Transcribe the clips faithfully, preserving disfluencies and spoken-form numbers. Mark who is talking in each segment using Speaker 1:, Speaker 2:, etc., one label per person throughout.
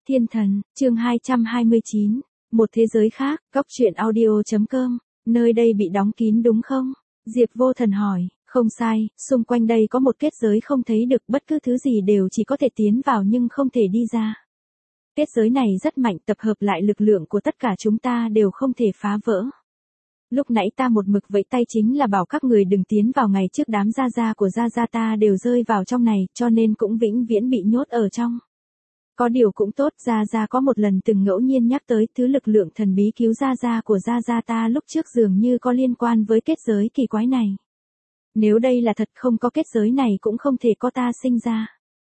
Speaker 1: Thiên thần, chương hai trăm hai mươi chín. Một thế giới khác, góc truyện audio.com. Nơi đây bị đóng kín đúng không? Diệp Vô Thần hỏi. Không sai, xung quanh đây có một kết giới không thấy được, bất cứ thứ gì đều chỉ có thể tiến vào nhưng không thể đi ra. Kết giới này rất mạnh, tập hợp lại lực lượng của tất cả chúng ta đều không thể phá vỡ. Lúc nãy ta một mực vẫy tay chính là bảo các người đừng tiến vào, ngày trước đám gia gia của gia gia ta đều rơi vào trong này, cho nên cũng vĩnh viễn bị nhốt ở trong. Có điều cũng tốt, gia gia có một lần từng ngẫu nhiên nhắc tới thứ lực lượng thần bí cứu gia gia của gia gia ta lúc trước dường như có liên quan với kết giới kỳ quái này. Nếu đây là thật, không có kết giới này cũng không thể có ta sinh ra.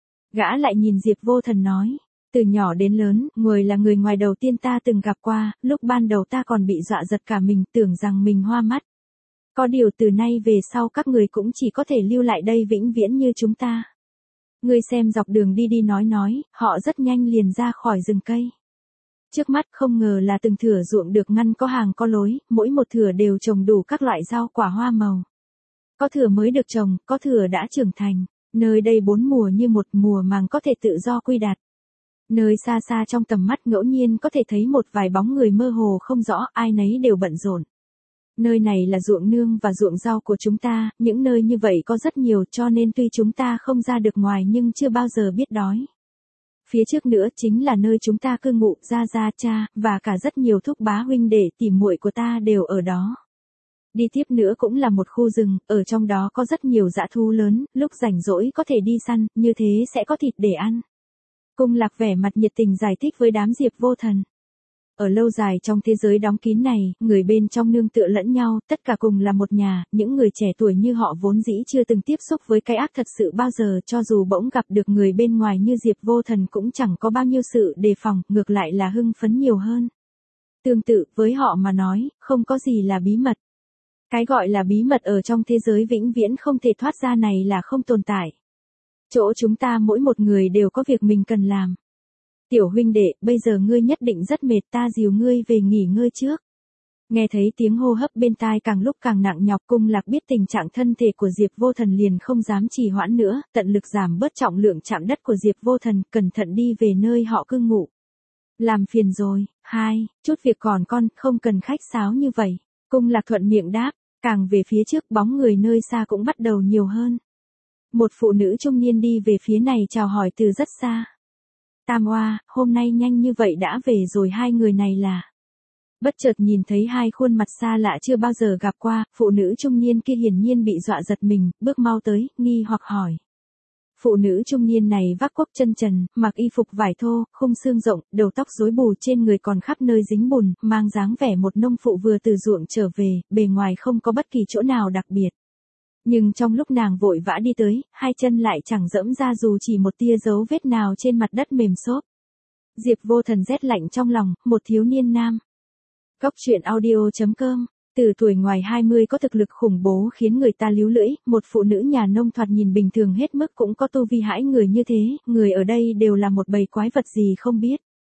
Speaker 1: Gã lại nhìn Diệp Vô Thần nói. Từ nhỏ đến lớn, người là người ngoài đầu tiên ta từng gặp qua, lúc ban đầu ta còn bị dọa giật cả mình, tưởng rằng mình hoa mắt. Có điều từ nay về sau các người cũng chỉ có thể lưu lại đây vĩnh viễn như chúng ta. Ngươi xem dọc đường đi đi nói nói, họ rất nhanh liền ra khỏi rừng cây. Trước mắt không ngờ là từng thửa ruộng được ngăn có hàng có lối, mỗi một thửa đều trồng đủ các loại rau quả hoa màu. Có thửa mới được trồng, có thửa đã trưởng thành, nơi đây bốn mùa như một mùa màng có thể tự do quy đạt. Nơi xa xa trong tầm mắt ngẫu nhiên có thể thấy một vài bóng người mơ hồ không rõ, ai nấy đều bận rộn. Nơi này là ruộng nương và ruộng rau của chúng ta, những nơi như vậy có rất nhiều, cho nên tuy chúng ta không ra được ngoài nhưng chưa bao giờ biết đói. Phía trước nữa chính là nơi chúng ta cư ngụ, gia gia cha, và cả rất nhiều thúc bá huynh đệ tỉ muội của ta đều ở đó. Đi tiếp nữa cũng là một khu rừng, ở trong đó có rất nhiều dã thú lớn, lúc rảnh rỗi có thể đi săn, như thế sẽ có thịt để ăn. Cung Lạc vẻ mặt nhiệt tình giải thích với đám Diệp Vô Thần. Ở lâu dài trong thế giới đóng kín này, người bên trong nương tựa lẫn nhau, tất cả cùng là một nhà, những người trẻ tuổi như họ vốn dĩ chưa từng tiếp xúc với cái ác thật sự bao giờ, cho dù bỗng gặp được người bên ngoài như Diệp Vô Thần cũng chẳng có bao nhiêu sự đề phòng, ngược lại là hưng phấn nhiều hơn. Tương tự, với họ mà nói, không có gì là bí mật. Cái gọi là bí mật ở trong thế giới vĩnh viễn không thể thoát ra này là không tồn tại. Chỗ chúng ta mỗi một người đều có việc mình cần làm. Tiểu huynh đệ, bây giờ ngươi nhất định rất mệt, ta dìu ngươi về nghỉ ngơi trước. Nghe thấy tiếng hô hấp bên tai càng lúc càng nặng nhọc, Cung Lạc biết tình trạng thân thể của Diệp Vô Thần liền không dám trì hoãn nữa, tận lực giảm bớt trọng lượng chạm đất của Diệp Vô Thần, cẩn thận đi về nơi họ cư ngụ. Làm phiền rồi, hai, chút việc còn con, không cần khách sáo như vậy. Cung Lạc thuận miệng đáp, càng về phía trước bóng người nơi xa cũng bắt đầu nhiều hơn. Một phụ nữ trung niên đi về phía này chào hỏi từ rất xa. Tam oa, hôm nay nhanh như vậy đã về rồi, hai người này là. Bất chợt nhìn thấy hai khuôn mặt xa lạ chưa bao giờ gặp qua, phụ nữ trung niên kia hiển nhiên bị dọa giật mình, bước mau tới, nghi hoặc hỏi. Phụ nữ trung niên này vác cuốc chân trần, mặc y phục vải thô, khung xương rộng, đầu tóc rối bù, trên người còn khắp nơi dính bùn, mang dáng vẻ một nông phụ vừa từ ruộng trở về, bề ngoài không có bất kỳ chỗ nào đặc biệt. Nhưng trong lúc nàng vội vã đi tới, hai chân lại chẳng dẫm ra dù chỉ một tia dấu vết nào trên mặt đất mềm xốp. Diệp Vô Thần rét lạnh trong lòng, một thiếu niên nam. Góc truyện audio.com. Từ tuổi ngoài hai mươi có thực lực khủng bố khiến người ta líu lưỡi, một phụ nữ nhà nông thoạt nhìn bình thường hết mức cũng có tu vi hãi người như thế, người ở đây đều là một bầy quái vật gì không biết.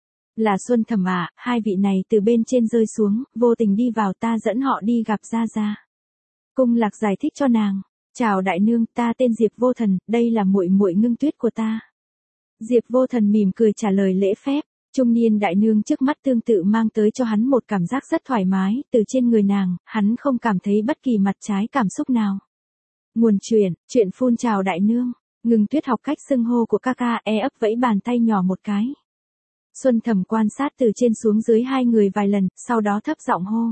Speaker 1: Là Xuân Thẩm à, hai vị này từ bên trên rơi xuống, vô tình đi vào, ta dẫn họ đi gặp gia gia. Cung Lạc giải thích cho nàng. Chào đại nương, ta tên Diệp Vô Thần, đây là muội muội Ngưng Tuyết của ta. Diệp Vô Thần mỉm cười trả lời lễ phép. Trung niên đại nương trước mắt tương tự mang tới cho hắn một cảm giác rất thoải mái, từ trên người nàng, hắn không cảm thấy bất kỳ mặt trái cảm xúc nào. Nguồn chuyện, chuyện phun chào đại nương. Ngưng Tuyết học cách xưng hô của ca ca, e ấp vẫy bàn tay nhỏ một cái. Xuân Thẩm quan sát từ trên xuống dưới hai người vài lần, sau đó thấp giọng hô.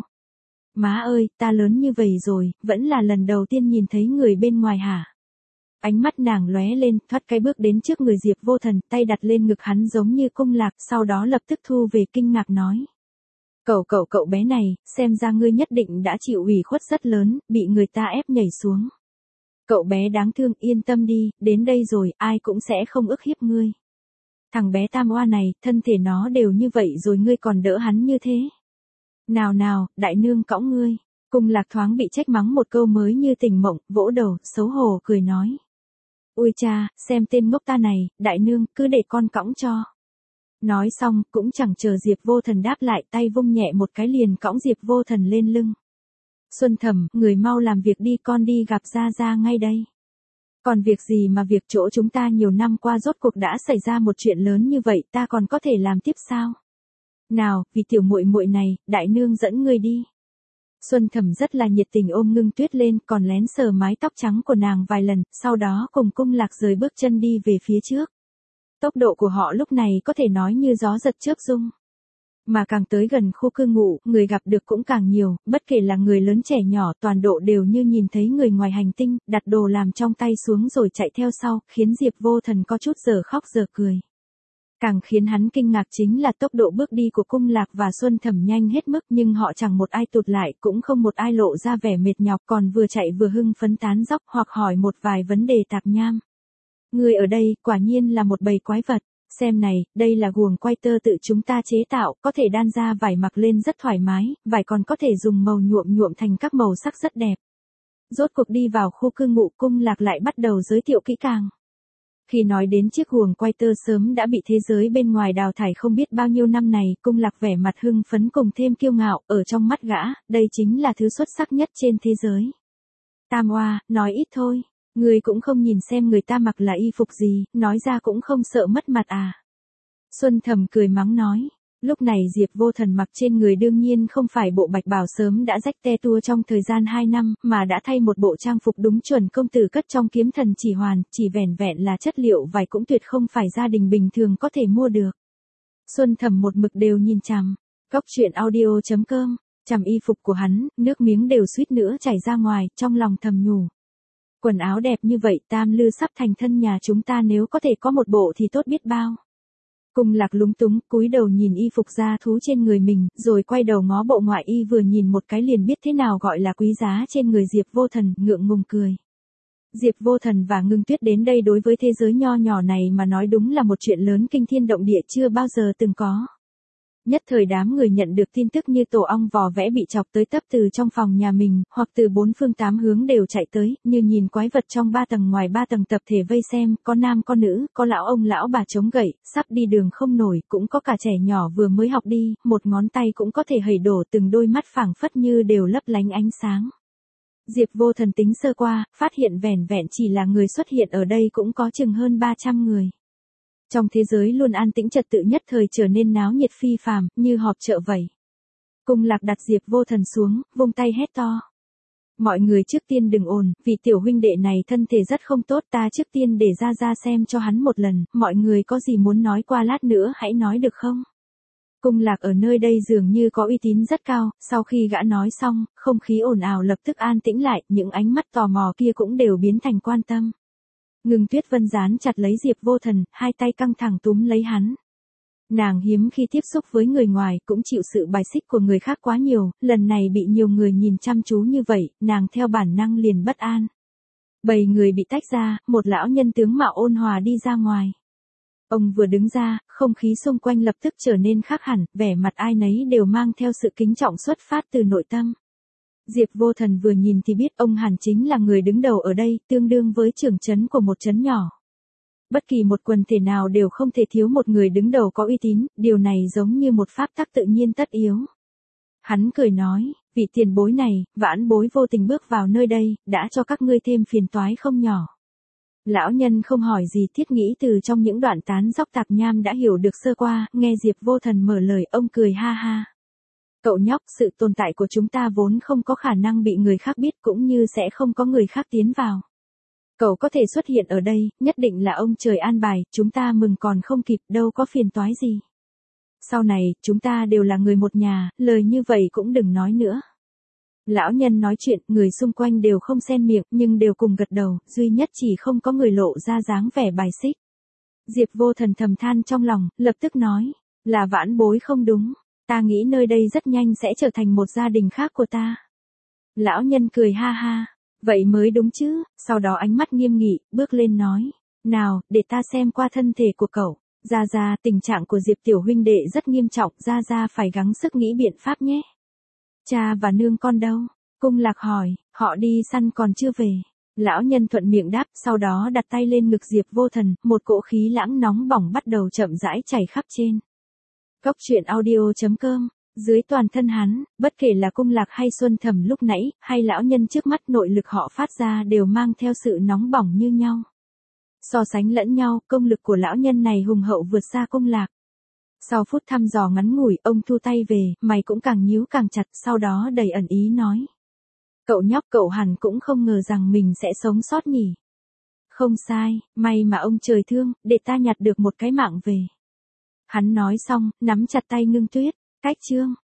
Speaker 1: Má ơi, ta lớn như vậy rồi, vẫn là lần đầu tiên nhìn thấy người bên ngoài hả? Ánh mắt nàng lóe lên, thoát cái bước đến trước người Diệp Vô Thần, tay đặt lên ngực hắn giống như Cung Lạc, sau đó lập tức thu về kinh ngạc nói. Cậu cậu cậu bé này, xem ra ngươi nhất định đã chịu ủy khuất rất lớn, bị người ta ép nhảy xuống. Cậu bé đáng thương, yên tâm đi, đến đây rồi, ai cũng sẽ không ức hiếp ngươi. Thằng bé tam oa này, thân thể nó đều như vậy rồi ngươi còn đỡ hắn như thế. Nào nào, đại nương cõng ngươi. Cung Lạc thoáng bị trách mắng một câu mới như tỉnh mộng, vỗ đầu, xấu hổ cười nói. Ui cha, xem tên ngốc ta này, đại nương, cứ để con cõng cho. Nói xong, cũng chẳng chờ Diệp Vô Thần đáp lại, tay vung nhẹ một cái liền cõng Diệp Vô Thần lên lưng. Xuân Thẩm, người mau làm việc đi, con đi gặp gia gia ngay đây. Còn việc gì mà việc chỗ chúng ta nhiều năm qua rốt cuộc đã xảy ra một chuyện lớn như vậy, ta còn có thể làm tiếp sao? Nào, vì tiểu muội muội này, đại nương dẫn ngươi đi. Xuân Thẩm rất là nhiệt tình ôm Ngưng Tuyết lên, còn lén sờ mái tóc trắng của nàng vài lần, sau đó cùng Cung Lạc rời bước chân đi về phía trước. Tốc độ của họ lúc này có thể nói như gió giật chớp rung. Mà càng tới gần khu cư ngụ, người gặp được cũng càng nhiều, bất kể là người lớn trẻ nhỏ, toàn độ đều như nhìn thấy người ngoài hành tinh, đặt đồ làm trong tay xuống rồi chạy theo sau, khiến Diệp Vô Thần có chút giờ khóc giờ cười. Càng khiến hắn kinh ngạc chính là tốc độ bước đi của Cung Lạc và Xuân Thẩm nhanh hết mức, nhưng họ chẳng một ai tụt lại, cũng không một ai lộ ra vẻ mệt nhọc, còn vừa chạy vừa hưng phấn tán dóc hoặc hỏi một vài vấn đề tạp nham. Người ở đây, quả nhiên là một bầy quái vật. Xem này, đây là guồng quay tơ tự chúng ta chế tạo, có thể đan ra vải mặc lên rất thoải mái, vải còn có thể dùng màu nhuộm nhuộm thành các màu sắc rất đẹp. Rốt cuộc đi vào khu cư ngụ, Cung Lạc lại bắt đầu giới thiệu kỹ càng. Khi nói đến chiếc guồng quay tơ sớm đã bị thế giới bên ngoài đào thải không biết bao nhiêu năm này, Cung Lạc vẻ mặt hưng phấn cùng thêm kiêu ngạo, ở trong mắt gã, đây chính là thứ xuất sắc nhất trên thế giới. Tam Oa, nói ít thôi. Người cũng không nhìn xem người ta mặc là y phục gì, nói ra cũng không sợ mất mặt à. Xuân Thẩm cười mắng nói. Lúc này Diệp Vô Thần mặc trên người đương nhiên không phải bộ bạch bào sớm đã rách te tua trong thời gian hai năm, mà đã thay một bộ trang phục đúng chuẩn công tử cất trong kiếm thần chỉ hoàn, chỉ vẻn vẹn là chất liệu vải cũng tuyệt không phải gia đình bình thường có thể mua được. Xuân Thẩm một mực đều nhìn chằm. Góc truyện audio chấm com, chằm y phục của hắn, nước miếng đều suýt nữa chảy ra ngoài, trong lòng thầm nhủ. Quần áo đẹp như vậy, tam lư sắp thành thân nhà chúng ta, nếu có thể có một bộ thì tốt biết bao. Cung Lạc lúng túng, cúi đầu nhìn y phục da thú trên người mình, rồi quay đầu ngó bộ ngoại y vừa nhìn một cái liền biết thế nào gọi là quý giá trên người Diệp Vô Thần, ngượng ngùng cười. Diệp Vô Thần và Ngưng Tuyết đến đây đối với thế giới nho nhỏ này mà nói đúng là một chuyện lớn kinh thiên động địa chưa bao giờ từng có. Nhất thời đám người nhận được tin tức như tổ ong vò vẽ bị chọc tới tấp từ trong phòng nhà mình, hoặc từ bốn phương tám hướng đều chạy tới, như nhìn quái vật trong ba tầng ngoài ba tầng tập thể vây xem, có nam có nữ, có lão ông lão bà chống gậy, sắp đi đường không nổi, cũng có cả trẻ nhỏ vừa mới học đi, một ngón tay cũng có thể hầy đổ, từng đôi mắt phảng phất như đều lấp lánh ánh sáng. Diệp Vô Thần tính sơ qua, phát hiện vẻn vẹn chỉ là người xuất hiện ở đây cũng có chừng hơn ba trăm người. Trong thế giới luôn an tĩnh trật tự nhất thời trở nên náo nhiệt phi phàm, như họp chợ vậy. Cung Lạc đặt Diệp Vô Thần xuống, vung tay hét to. Mọi người trước tiên đừng ồn, vì tiểu huynh đệ này thân thể rất không tốt, ta trước tiên để ra ra xem cho hắn một lần, mọi người có gì muốn nói qua lát nữa hãy nói được không? Cung Lạc ở nơi đây dường như có uy tín rất cao, sau khi gã nói xong, không khí ồn ào lập tức an tĩnh lại, những ánh mắt tò mò kia cũng đều biến thành quan tâm. Ngưng Tuyết Vân dán chặt lấy Diệp Vô Thần, hai tay căng thẳng túm lấy hắn. Nàng hiếm khi tiếp xúc với người ngoài, cũng chịu sự bài xích của người khác quá nhiều, lần này bị nhiều người nhìn chăm chú như vậy, nàng theo bản năng liền bất an. Bầy người bị tách ra, một lão nhân tướng mạo ôn hòa đi ra ngoài. Ông vừa đứng ra, không khí xung quanh lập tức trở nên khác hẳn, vẻ mặt ai nấy đều mang theo sự kính trọng xuất phát từ nội tâm. Diệp Vô Thần vừa nhìn thì biết ông hẳn chính là người đứng đầu ở đây, tương đương với trưởng trấn của một trấn nhỏ. Bất kỳ một quần thể nào đều không thể thiếu một người đứng đầu có uy tín, điều này giống như một pháp tắc tự nhiên tất yếu. Hắn cười nói, vị tiền bối này, vãn bối vô tình bước vào nơi đây, đã cho các ngươi thêm phiền toái không nhỏ. Lão nhân không hỏi gì, thiết nghĩ từ trong những đoạn tán dóc tạp nham đã hiểu được sơ qua, nghe Diệp Vô Thần mở lời, ông cười ha ha. Cậu nhóc, sự tồn tại của chúng ta vốn không có khả năng bị người khác biết, cũng như sẽ không có người khác tiến vào. Cậu có thể xuất hiện ở đây, nhất định là ông trời an bài, chúng ta mừng còn không kịp, đâu có phiền toái gì. Sau này, chúng ta đều là người một nhà, lời như vậy cũng đừng nói nữa. Lão nhân nói chuyện, người xung quanh đều không xen miệng, nhưng đều cùng gật đầu, duy nhất chỉ không có người lộ ra dáng vẻ bài xích. Diệp Vô Thần thầm than trong lòng, lập tức nói, là vãn bối không đúng, ta nghĩ nơi đây rất nhanh sẽ trở thành một gia đình khác của ta. Lão nhân cười ha ha, vậy mới đúng chứ, sau đó ánh mắt nghiêm nghị, bước lên nói, nào, để ta xem qua thân thể của cậu. Gia Gia, tình trạng của Diệp tiểu huynh đệ rất nghiêm trọng, Gia Gia phải gắng sức nghĩ biện pháp nhé. Cha và nương con đâu? Cung Lạc hỏi, họ đi săn còn chưa về. Lão nhân thuận miệng đáp, sau đó đặt tay lên ngực Diệp Vô Thần, một cỗ khí lãng nóng bỏng bắt đầu chậm rãi chảy khắp trên. Góc truyện audio chấm com Dưới toàn thân hắn, bất kể là cung lạc hay xuân thầm lúc nãy, hay lão nhân trước mắt, nội lực họ phát ra đều mang theo sự nóng bỏng như nhau. So sánh lẫn nhau, công lực của lão nhân này hùng hậu vượt xa cung lạc. Sau phút thăm dò ngắn ngủi, ông thu tay về, mày cũng càng nhíu càng chặt, sau đó đầy ẩn ý nói. Cậu nhóc, cậu hẳn cũng không ngờ rằng mình sẽ sống sót nhỉ. Không sai, may mà ông trời thương, để ta nhặt được một cái mạng về. Hắn nói xong, nắm chặt tay Ngưng Tuyết. Cách chương